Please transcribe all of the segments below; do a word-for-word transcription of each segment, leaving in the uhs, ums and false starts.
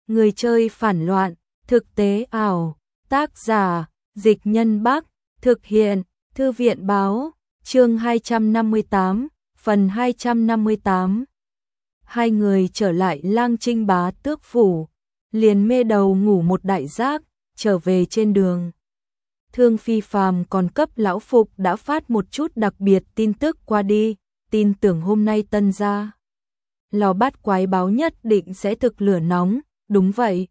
Người chơi phản loạn, thực tế ảo, tác giả, Dịch Nhân Bắc, thực hiện, Thư viện báo, chương hai trăm năm mươi tám, phần hai trăm năm mươi tám. Hai người trở lại Lang Trinh Bá Tước phủ, liền mê đầu ngủ một đại giác, trở về trên đường. Thương Phi Phàm còn cấp lão Phục đã phát một chút đặc biệt tin tức qua đi, tin tưởng hôm nay Tân gia lò bát quái báo nhất định sẽ thực lửa nóng, đúng vậy.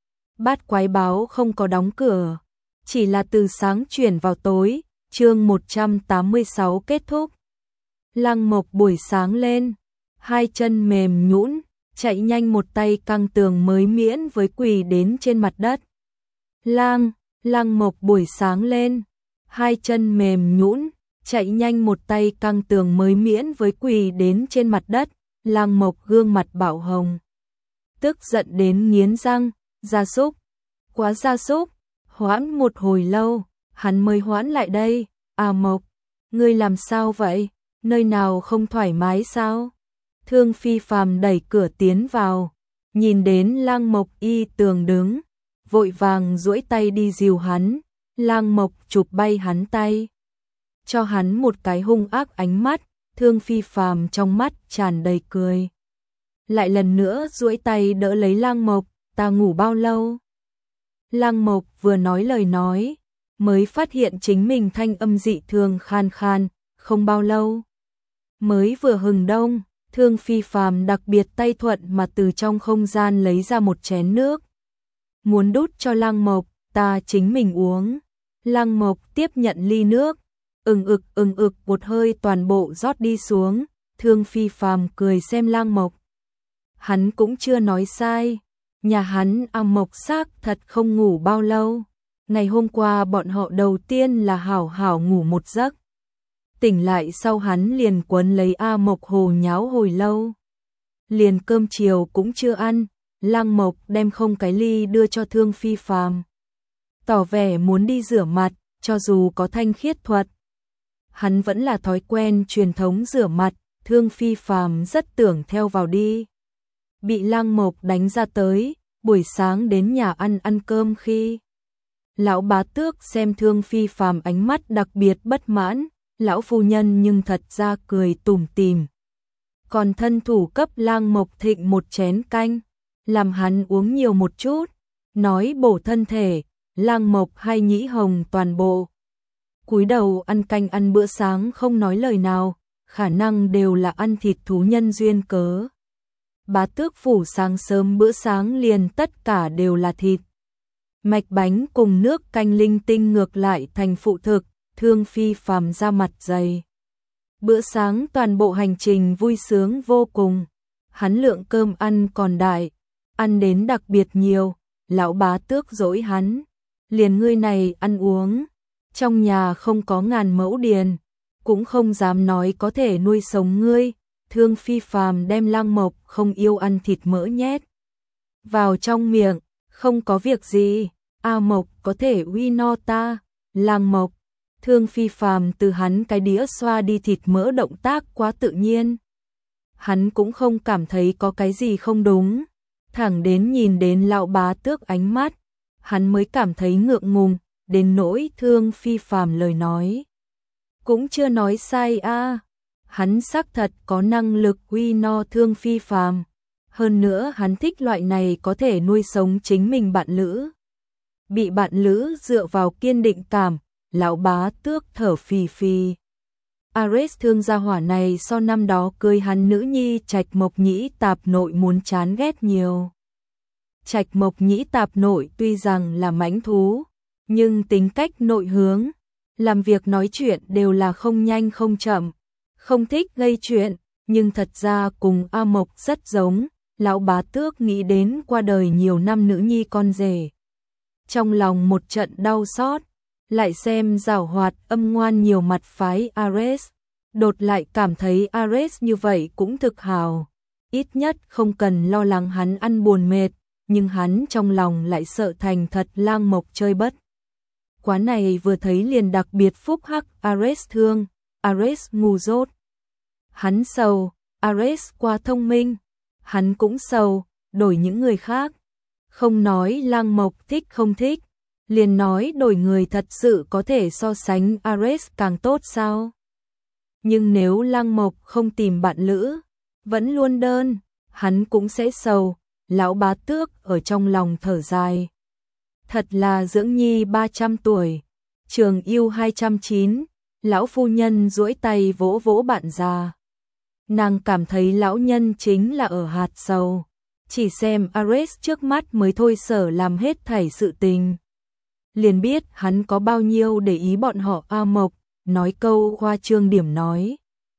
Bát quái báo không có đóng cửa, chỉ là từ sáng chuyển vào tối, chương một trăm tám mươi sáu kết thúc. Lăng Mộc buổi sáng lên, hai chân mềm nhũn, chạy nhanh một tay căng tường mới miễn với quỳ đến trên mặt đất. Lang, Lăng Mộc buổi sáng lên, hai chân mềm nhũn, chạy nhanh một tay căng tường mới miễn với quỳ đến trên mặt đất. Lăng Mộc gương mặt bạo hồng, tức giận đến nghiến răng, gia súc, quá gia súc. Hoãn một hồi lâu, hắn mới hoãn lại đây. À Mộc, ngươi làm sao vậy? Nơi nào không thoải mái sao? Thương Phi Phàm đẩy cửa tiến vào, nhìn đến Lăng Mộc y tường đứng, vội vàng duỗi tay đi dìu hắn. Lăng Mộc chụp bay hắn tay, cho hắn một cái hung ác ánh mắt. Thương Phi Phàm trong mắt tràn đầy cười, lại lần nữa duỗi tay đỡ lấy Lăng Mộc. Ta ngủ bao lâu? Lăng Mộc vừa nói lời nói, mới phát hiện chính mình thanh âm dị thường khan khan. Không bao lâu. Mới vừa hừng đông, Thương Phi Phàm đặc biệt tay thuận mà từ trong không gian lấy ra một chén nước, muốn đút cho Lăng Mộc. Ta chính mình uống. Lăng Mộc tiếp nhận ly nước, ừng ực ừng ực một hơi toàn bộ rót đi xuống. Thương Phi Phàm cười xem Lăng Mộc. Hắn cũng chưa nói sai, nhà hắn A Mộc xác thật không ngủ bao lâu. Ngày hôm qua bọn họ đầu tiên là hảo hảo ngủ một giấc, tỉnh lại sau hắn liền quấn lấy A Mộc hồ nháo hồi lâu. Liền cơm chiều cũng chưa ăn, Lăng Mộc đem không cái ly đưa cho Thương Phi Phàm, tỏ vẻ muốn đi rửa mặt. Cho dù có thanh khiết thuật, hắn vẫn là thói quen truyền thống rửa mặt. Thương Phi Phàm rất tưởng theo vào đi, bị Lăng Mộc đánh ra tới. Buổi sáng đến nhà ăn ăn cơm khi lão bá tước xem Thương Phi Phàm ánh mắt đặc biệt bất mãn, lão phu nhân nhưng thật ra cười tủm tỉm, còn thân thủ cấp Lăng Mộc thịnh một chén canh, làm hắn uống nhiều một chút, nói bổ thân thể. Lăng Mộc hay nhĩ hồng toàn bộ, cúi đầu ăn canh ăn bữa sáng không nói lời nào, khả năng đều là ăn thịt thú nhân duyên cớ. Bá tước phủ sáng sớm bữa sáng liền tất cả đều là thịt, mạch bánh cùng nước canh linh tinh ngược lại thành phụ thực. Thương Phi Phàm ra mặt dày. Bữa sáng toàn bộ hành trình vui sướng vô cùng, hắn lượng cơm ăn còn đại, ăn đến đặc biệt nhiều. Lão bá tước dỗi hắn, liền ngươi này ăn uống, trong nhà không có ngàn mẫu điền, cũng không dám nói có thể nuôi sống ngươi. Thương Phi Phàm đem Lăng Mộc không yêu ăn thịt mỡ nhét vào trong miệng. Không có việc gì, A Mộc có thể uy no ta. Lăng Mộc. Thương Phi Phàm từ hắn cái đĩa xoa đi thịt mỡ động tác quá tự nhiên, hắn cũng không cảm thấy có cái gì không đúng. Thẳng đến nhìn đến lão bá tước ánh mắt, hắn mới cảm thấy ngượng ngùng. Đến nỗi Thương Phi Phàm lời nói cũng chưa nói sai a, à. Hắn xác thật có năng lực uy no Thương Phi Phàm, hơn nữa hắn thích loại này có thể nuôi sống chính mình bạn lữ. Bị bạn lữ dựa vào kiên định cảm, lão bá tước thở phì phì. Ares thương gia hỏa này so năm đó cưới hắn nữ nhi Trạch Mộc Nhĩ Tạp Nội muốn chán ghét nhiều. Trạch Mộc Nhĩ Tạp Nội tuy rằng là mãnh thú, nhưng tính cách nội hướng, làm việc nói chuyện đều là không nhanh không chậm, không thích gây chuyện, nhưng thật ra cùng A Mộc rất giống. Lão bá tước nghĩ đến qua đời nhiều năm nữ nhi con rể, trong lòng một trận đau xót, lại xem giảo hoạt âm ngoan nhiều mặt phái Ares, đột lại cảm thấy Ares như vậy cũng thực hào, ít nhất không cần lo lắng hắn ăn buồn mệt, nhưng hắn trong lòng lại sợ thành thật Lăng Mộc chơi bất. Quá này vừa thấy liền đặc biệt phúc hắc. Ares thương, Ares ngu dốt. Hắn sầu, Ares quá thông minh, hắn cũng sầu, đổi những người khác. Không nói Lăng Mộc thích không thích, liền nói đổi người thật sự có thể so sánh Ares càng tốt sao? Nhưng nếu Lăng Mộc không tìm bạn lữ, vẫn luôn đơn, hắn cũng sẽ sầu. Lão Bá Tước ở trong lòng thở dài. Thật là dưỡng nhi ba trăm tuổi, trường yêu hai trăm chín, lão phu nhân duỗi tay vỗ vỗ bạn già. Nàng cảm thấy lão nhân chính là ở hạt sầu, chỉ xem Ares trước mắt mới thôi sở làm hết thảy sự tình. Liền biết hắn có bao nhiêu để ý bọn họ. A Mộc nói câu khoa trương điểm nói.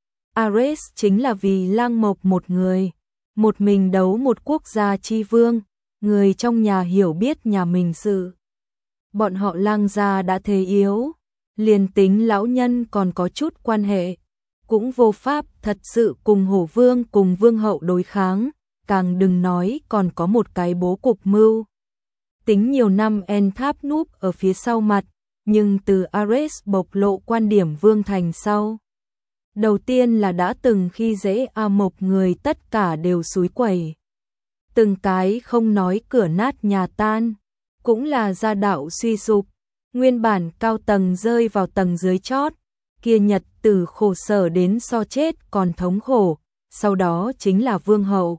Ares chính là vì Lăng Mộc một người, một mình đấu một quốc gia chi vương, người trong nhà hiểu biết nhà mình sự. Bọn họ Lăng gia đã thế yếu, liền tính lão nhân còn có chút quan hệ, cũng vô pháp thật sự cùng Hổ Vương cùng Vương hậu đối kháng, càng đừng nói còn có một cái bố cục mưu. Tính nhiều năm En Tháp núp ở phía sau mặt, nhưng từ Ares bộc lộ quan điểm Vương thành sau. Đầu tiên là đã từng khi dễ A Mộc người tất cả đều xúi quẩy. Từng cái không nói cửa nát nhà tan, cũng là gia đạo suy sụp, nguyên bản cao tầng rơi vào tầng dưới chót, kia nhật từ khổ sở đến so chết còn thống khổ, sau đó chính là Vương hậu.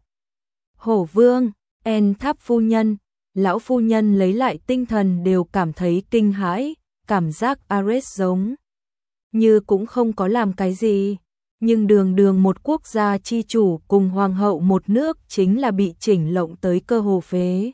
Hổ Vương, En Tháp phu nhân, lão phu nhân lấy lại tinh thần đều cảm thấy kinh hãi, cảm giác Ares giống như cũng không có làm cái gì, nhưng đường đường một quốc gia chi chủ cùng hoàng hậu một nước chính là bị chỉnh lộng tới cơ hồ phế.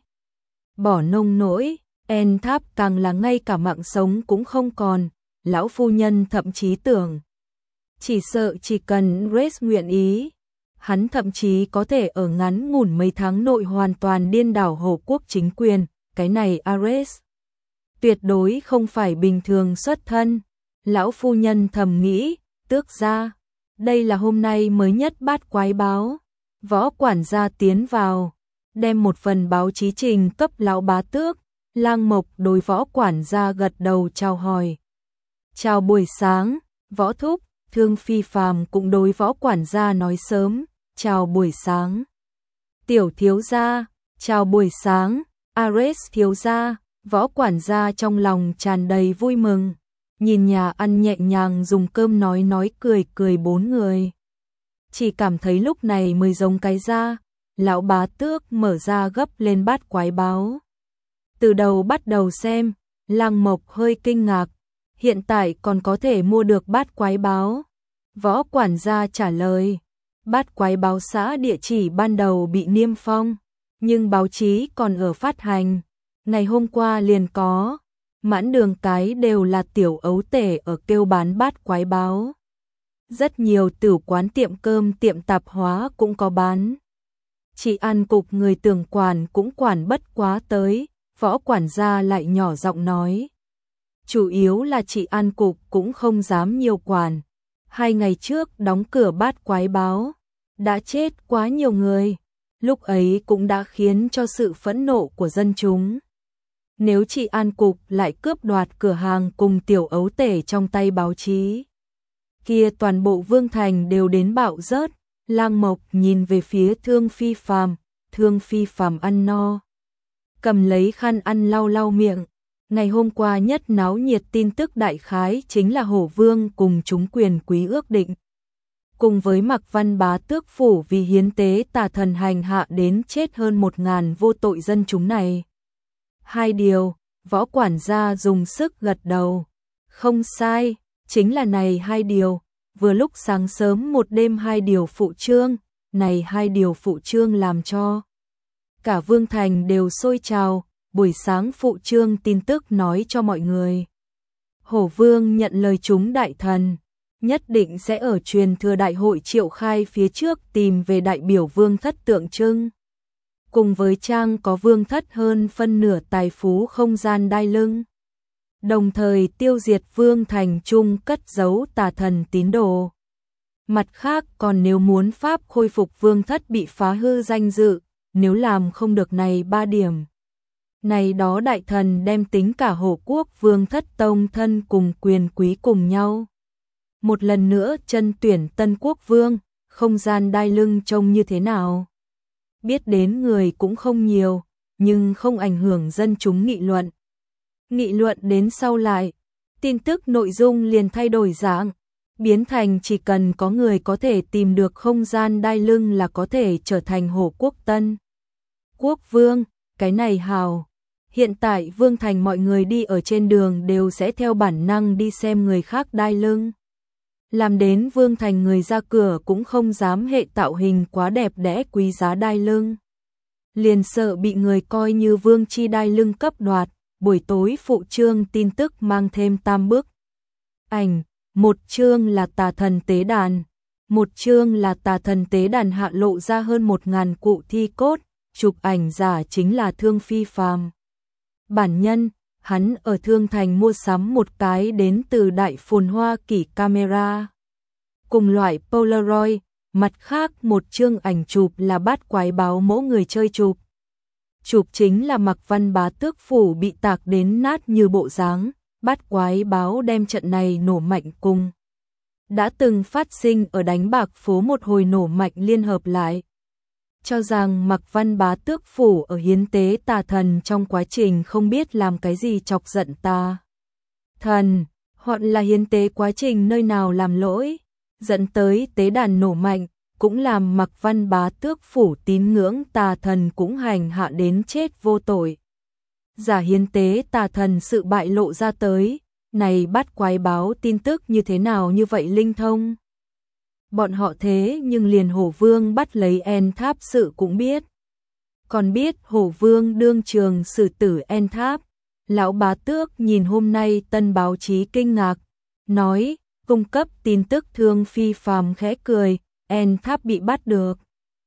Bỏ nông nỗi, En Tháp càng là ngay cả mạng sống cũng không còn, lão phu nhân thậm chí tưởng. Chỉ sợ chỉ cần Ares nguyện ý, hắn thậm chí có thể ở ngắn ngủn mấy tháng nội hoàn toàn điên đảo Hổ quốc chính quyền, cái này Ares tuyệt đối không phải bình thường xuất thân. Lão phu nhân thầm nghĩ, Tước gia, đây là hôm nay mới nhất bát quái báo. Võ quản gia tiến vào, đem một phần báo chí trình cấp lão Bá Tước. Lăng Mộc đối võ quản gia gật đầu chào hỏi. Chào buổi sáng, võ thúc. Thương Phi Phàm cũng đối võ quản gia nói sớm, chào buổi sáng. Tiểu thiếu gia, chào buổi sáng. Ares thiếu gia. Võ quản gia trong lòng tràn đầy vui mừng, nhìn nhà ăn nhẹ nhàng dùng cơm nói nói cười cười bốn người. Chỉ cảm thấy lúc này mới giống cái ra, lão Bá Tước mở ra gấp lên bát quái báo. Từ đầu bắt đầu xem, Lăng Mộc hơi kinh ngạc, hiện tại còn có thể mua được bát quái báo. Võ quản gia trả lời, bát quái báo xã địa chỉ ban đầu bị niêm phong, nhưng báo chí còn ở phát hành. Ngày hôm qua liền có, mãn đường cái đều là tiểu ấu tể ở kêu bán bát quái báo. Rất nhiều tử quán tiệm cơm tiệm tạp hóa cũng có bán. Chị ăn cục người tưởng quản cũng quản bất quá tới, võ quản gia lại nhỏ giọng nói. Chủ yếu là chị ăn cục cũng không dám nhiều quản. Hai ngày trước đóng cửa bát quái báo, đã chết quá nhiều người, lúc ấy cũng đã khiến cho sự phẫn nộ của dân chúng. Nếu chị An Cục lại cướp đoạt cửa hàng cùng tiểu ấu tể trong tay báo chí, kia toàn bộ Vương Thành đều đến bạo rớt. Lăng Mộc nhìn về phía Thương Phi Phàm, Thương Phi Phàm ăn no, cầm lấy khăn ăn lau lau miệng. Ngày hôm qua nhất náo nhiệt tin tức đại khái chính là Hổ Vương cùng chúng quyền quý ước định. Cùng với Mạc Văn Bá Tước phủ vì hiến tế tà thần hành hạ đến chết hơn một ngàn vô tội dân chúng này. Hai điều, võ quản gia dùng sức gật đầu. Không sai, chính là này hai điều. Vừa lúc sáng sớm một đêm hai điều phụ trương, này hai điều phụ trương làm cho cả Vương Thành đều sôi trào. Buổi sáng phụ trương tin tức nói cho mọi người. Hổ Vương nhận lời chúng đại thần, nhất định sẽ ở truyền thừa đại hội triệu khai phía trước tìm về đại biểu vương thất tượng trưng. Cùng với trang có vương thất hơn phân nửa tài phú không gian đai lưng. Đồng thời tiêu diệt Vương Thành Trung cất giấu tà thần tín đồ. Mặt khác còn nếu muốn pháp khôi phục vương thất bị phá hư danh dự, nếu làm không được này ba điểm. Này đó đại thần đem tính cả Hổ quốc vương thất tông thân cùng quyền quý cùng nhau. Một lần nữa chân tuyển tân quốc vương, không gian đai lưng trông như thế nào? Biết đến người cũng không nhiều, nhưng không ảnh hưởng dân chúng nghị luận. Nghị luận đến sau lại, tin tức nội dung liền thay đổi dạng, biến thành chỉ cần có người có thể tìm được không gian đai lưng là có thể trở thành Hồ Quốc Tân Quốc Vương, cái này hào. Hiện tại Vương Thành mọi người đi ở trên đường đều sẽ theo bản năng đi xem người khác đai lưng. Làm đến Vương Thành người ra cửa cũng không dám hệ tạo hình quá đẹp đẽ quý giá đai lưng. Liền sợ bị người coi như vương chi đai lưng cấp đoạt, buổi tối phụ trương tin tức mang thêm tam bức ảnh, một chương là tà thần tế đàn, một chương là tà thần tế đàn hạ lộ ra hơn một ngàn cụ thi cốt, chụp ảnh giả chính là Thương Phi Phàm. Bản nhân, hắn ở Thương Thành mua sắm một cái đến từ Đại Phồn Hoa Kỷ camera. Cùng loại Polaroid, mặt khác một chương ảnh chụp là bát quái báo mẫu người chơi chụp. Chụp chính là Mạc Văn Bá Tước phủ bị tạc đến nát như bộ dáng, bát quái báo đem trận này nổ mạnh cùng. Đã từng phát sinh ở đánh bạc phố một hồi nổ mạnh liên hợp lại. Cho rằng Mạc Văn Bá Tước phủ ở hiến tế tà thần trong quá trình không biết làm cái gì chọc giận tà thần, hoặc là hiến tế quá trình nơi nào làm lỗi, dẫn tới tế đàn nổ mạnh, cũng làm Mạc Văn Bá Tước phủ tín ngưỡng tà thần cũng hành hạ đến chết vô tội. Giả hiến tế tà thần sự bại lộ ra tới, này bắt quái báo tin tức như thế nào như vậy linh thông. Bọn họ thế nhưng liền Hổ Vương bắt lấy En Tháp sự cũng biết. Còn biết Hổ Vương đương trường xử tử En Tháp, lão Bá Tước nhìn hôm nay tân báo chí kinh ngạc, nói, cung cấp tin tức Thương Phi Phàm khẽ cười, En Tháp bị bắt được.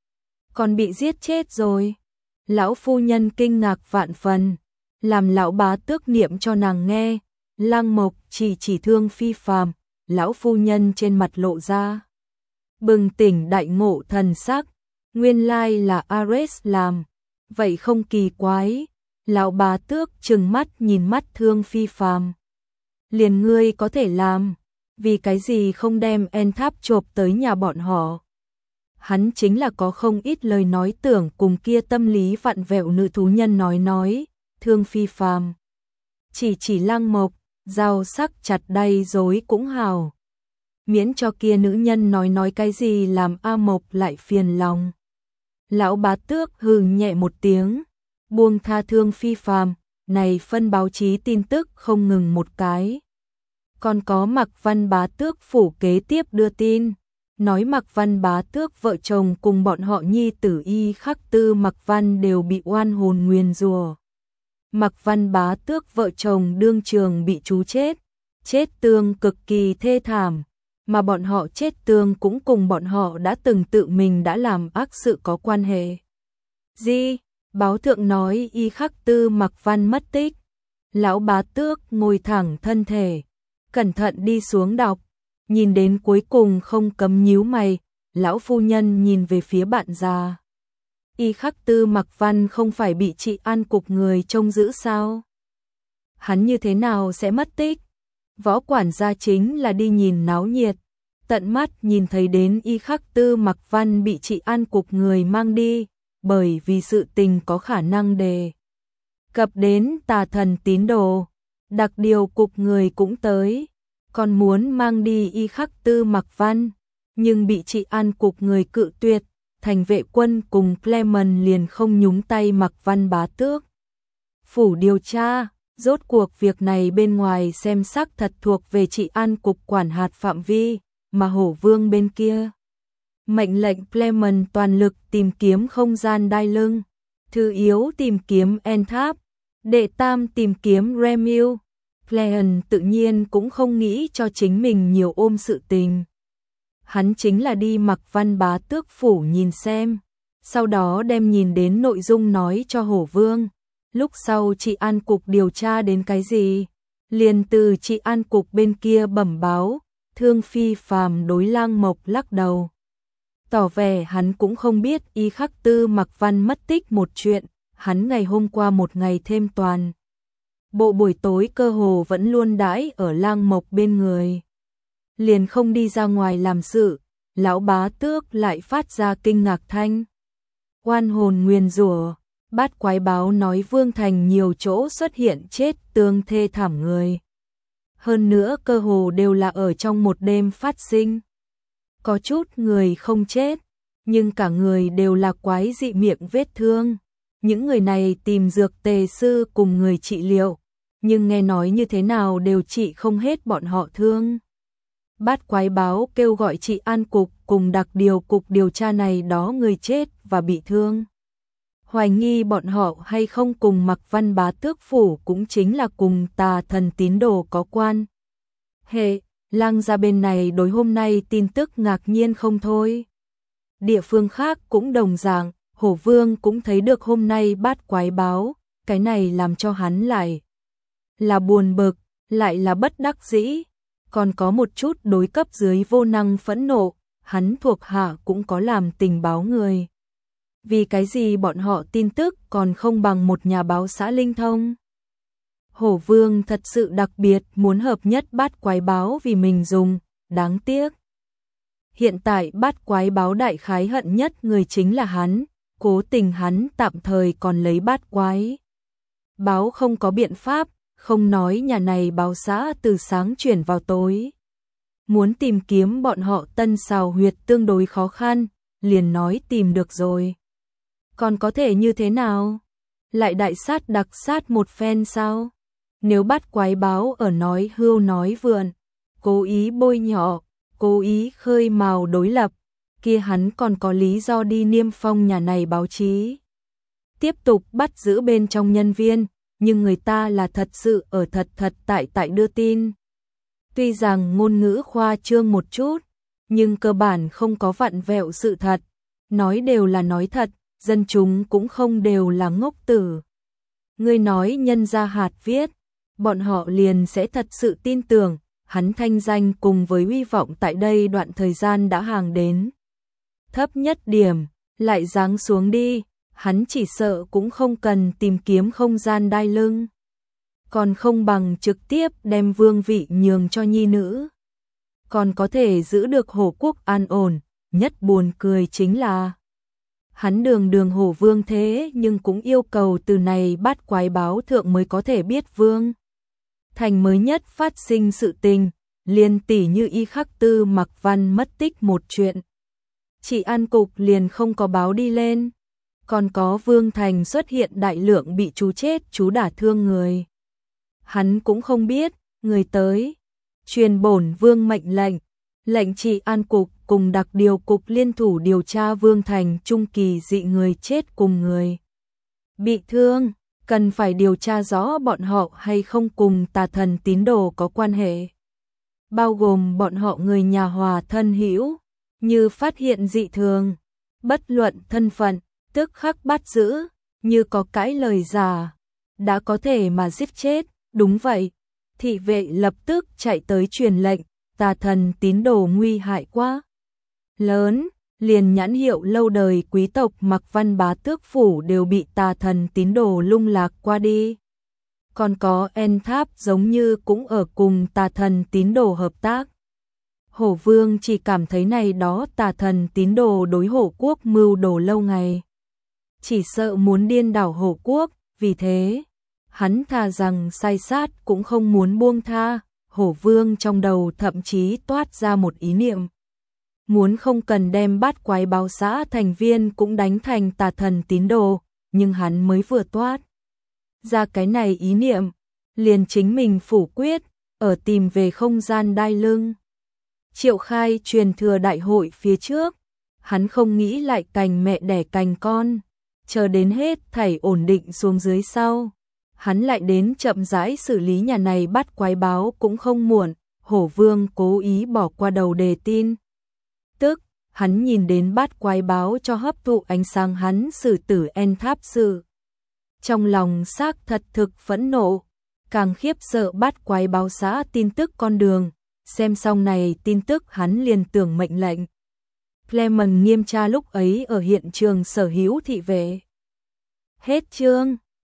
Còn bị giết chết rồi. Lão phu nhân kinh ngạc vạn phần, làm lão Bá Tước niệm cho nàng nghe, Lăng Mộc chỉ chỉ Thương Phi Phàm, lão phu nhân trên mặt lộ ra bừng tỉnh đại ngộ thần sắc, nguyên lai là Ares làm, vậy không kỳ quái. Lão Bá Tước trừng mắt nhìn mắt Thương Phi Phàm, liền ngươi có thể làm, vì cái gì không đem En Tháp chộp tới nhà bọn họ. Hắn chính là có không ít lời nói tưởng cùng kia tâm lý vặn vẹo nữ thú nhân nói nói. Thương Phi Phàm chỉ chỉ Lăng Mộc, dao sắc chặt đay dối cũng hào, miễn cho kia nữ nhân nói nói cái gì làm A Mộc lại phiền lòng. Lão Bá Tước hừ nhẹ một tiếng, buông tha Thương Phi Phàm, này phân báo chí tin tức không ngừng một cái. Còn có Mạc Văn Bá Tước phủ kế tiếp đưa tin, nói Mạc Văn Bá Tước vợ chồng cùng bọn họ nhi tử Y Khắc Tư Mạc Văn đều bị oan hồn nguyền rủa. Mạc Văn Bá Tước vợ chồng đương trường bị chú chết, chết tương cực kỳ thê thảm, mà bọn họ chết tương cũng cùng bọn họ đã từng tự mình đã làm ác sự có quan hệ. Gì? Báo thượng nói Y Khắc Tư Mạc Văn mất tích. Lão Bá Tước ngồi thẳng thân thể, cẩn thận đi xuống đọc, nhìn đến cuối cùng không cấm nhíu mày, lão phu nhân nhìn về phía bạn già. Y Khắc Tư Mạc Văn không phải bị trị an cục người trông giữ sao? Hắn như thế nào sẽ mất tích? Võ quản gia chính là đi nhìn náo nhiệt, tận mắt nhìn thấy đến Y Khắc Tư Mạc Văn bị trị an cục người mang đi, bởi vì sự tình có khả năng đề cập đến tà thần tín đồ, đặc điều cục người cũng tới, còn muốn mang đi Y Khắc Tư Mạc Văn, nhưng bị trị an cục người cự tuyệt, thành vệ quân cùng Clement liền không nhúng tay Mạc Văn Bá Tước phủ điều tra. Rốt cuộc việc này bên ngoài xem sắc thật thuộc về trị an cục quản hạt phạm vi, mà Hổ Vương bên kia mệnh lệnh Clement toàn lực tìm kiếm không gian đai lưng, thứ yếu tìm kiếm En Tháp, đệ tam tìm kiếm Remil. Clement tự nhiên cũng không nghĩ cho chính mình nhiều ôm sự tình. Hắn chính là đi Mạc Văn Bá Tước phủ nhìn xem, sau đó đem nhìn đến nội dung nói cho Hổ Vương. Lúc sau trị an cục điều tra đến cái gì, liền từ trị an cục bên kia bẩm báo. Thương Phi Phàm đối Lăng Mộc lắc đầu, tỏ vẻ hắn cũng không biết Y Khắc Tư Mạc Văn mất tích một chuyện, hắn ngày hôm qua một ngày thêm toàn bộ buổi tối cơ hồ vẫn luôn đãi ở Lăng Mộc bên người, liền không đi ra ngoài làm sự. Lão Bá Tước lại phát ra kinh ngạc thanh, oan hồn nguyền rủa, Bát quái báo nói Vương Thành nhiều chỗ xuất hiện chết tương thê thảm người. Hơn nữa cơ hồ đều là ở trong một đêm phát sinh. Có chút người không chết, nhưng cả người đều là quái dị miệng vết thương. Những người này tìm dược tề sư cùng người trị liệu, nhưng nghe nói như thế nào đều trị không hết bọn họ thương. Bát quái báo kêu gọi trị an cục cùng đặc điều cục điều tra này đó người chết và bị thương. Hoài nghi bọn họ hay không cùng Mạc Văn Bá Tước phủ cũng chính là cùng tà thần tín đồ có quan. Hệ, Lang gia bên này đối hôm nay tin tức ngạc nhiên không thôi. Địa phương khác cũng đồng dạng, Hổ Vương cũng thấy được hôm nay bát quái báo, cái này làm cho hắn lại là buồn bực, lại là bất đắc dĩ, còn có một chút đối cấp dưới vô năng phẫn nộ, hắn thuộc hạ cũng có làm tình báo người. Vì cái gì bọn họ tin tức còn không bằng một nhà báo xã linh thông? Hổ Vương thật sự đặc biệt muốn hợp nhất bát quái báo vì mình dùng, đáng tiếc. Hiện tại bát quái báo đại khái hận nhất người chính là hắn, cố tình hắn tạm thời còn lấy bát quái báo không có biện pháp, không nói nhà này báo xã từ sáng chuyển vào tối. Muốn tìm kiếm bọn họ tân xào huyệt tương đối khó khăn, liền nói tìm được rồi. Còn có thể như thế nào? Lại đại sát đặc sát một phen sao? Nếu bát quái báo ở nói hưu nói vượn, cố ý bôi nhọ, cố ý khơi mào đối lập, kia hắn còn có lý do đi niêm phong nhà này báo chí. Tiếp tục bắt giữ bên trong nhân viên, nhưng người ta là thật sự ở thật thật tại tại đưa tin. Tuy rằng ngôn ngữ khoa trương một chút, nhưng cơ bản không có vặn vẹo sự thật, nói đều là nói thật, dân chúng cũng không đều là ngốc tử. Người nói nhân gia hạt viết, bọn họ liền sẽ thật sự tin tưởng, hắn thanh danh cùng với uy vọng tại đây đoạn thời gian đã hàng đến thấp nhất điểm, lại giáng xuống đi, hắn chỉ sợ cũng không cần tìm kiếm không gian đai lưng. Còn không bằng trực tiếp đem vương vị nhường cho nhi nữ. Còn có thể giữ được Hổ quốc an ổn, nhất buồn cười chính là hắn đường đường Hổ Vương thế nhưng cũng yêu cầu từ này bát quái báo thượng mới có thể biết Vương Thành mới nhất phát sinh sự tình, liền tỉ như y khắc tư Mạc Văn mất tích một chuyện. Chỉ an cục liền không có báo đi lên, còn có Vương Thành xuất hiện đại lượng bị chú chết chú đả thương người. Hắn cũng không biết, người tới, truyền bổn Vương mệnh lệnh, lệnh trị an cục cùng đặc điều cục liên thủ điều tra Vương Thành trung kỳ dị người chết cùng người bị thương, cần phải điều tra rõ bọn họ hay không cùng tà thần tín đồ có quan hệ. Bao gồm bọn họ người nhà hòa thân hữu, như phát hiện dị thường, bất luận thân phận, tức khắc bắt giữ, như có cãi lời giả, đã có thể mà giết chết, đúng vậy. Thị vệ lập tức chạy tới truyền lệnh, tà thần tín đồ nguy hại quá lớn, liền nhãn hiệu lâu đời quý tộc Mạc Văn Bá Tước phủ đều bị tà thần tín đồ lung lạc qua đi. Còn có En Tháp giống như cũng ở cùng tà thần tín đồ hợp tác. Hổ Vương chỉ cảm thấy này đó tà thần tín đồ đối Hổ quốc mưu đồ lâu ngày. Chỉ sợ muốn điên đảo Hổ quốc, vì thế, hắn thà rằng sai sát cũng không muốn buông tha. Hổ Vương trong đầu thậm chí toát ra một ý niệm. Muốn không cần đem bát quái báo xã thành viên cũng đánh thành tà thần tín đồ, nhưng hắn mới vừa toát ra cái này ý niệm, liền chính mình phủ quyết, ở tìm về không gian đai lưng. Triệu khai truyền thừa đại hội phía trước, hắn không nghĩ lại cành mẹ đẻ cành con, chờ đến hết thảy ổn định xuống dưới sau. Hắn lại đến chậm rãi xử lý nhà này bắt quái báo cũng không muộn. Hổ Vương cố ý bỏ qua đầu đề tin. Tức, hắn nhìn đến bát quái báo cho hấp thụ ánh sáng hắn xử tử En Tháp sự. Trong lòng xác thật thực phẫn nộ, càng khiếp sợ bát quái báo xã tin tức con đường. Xem xong này tin tức hắn liền tưởng mệnh lệnh. Clement nghiêm tra lúc ấy ở hiện trường sở hữu thị vệ. Hết chương.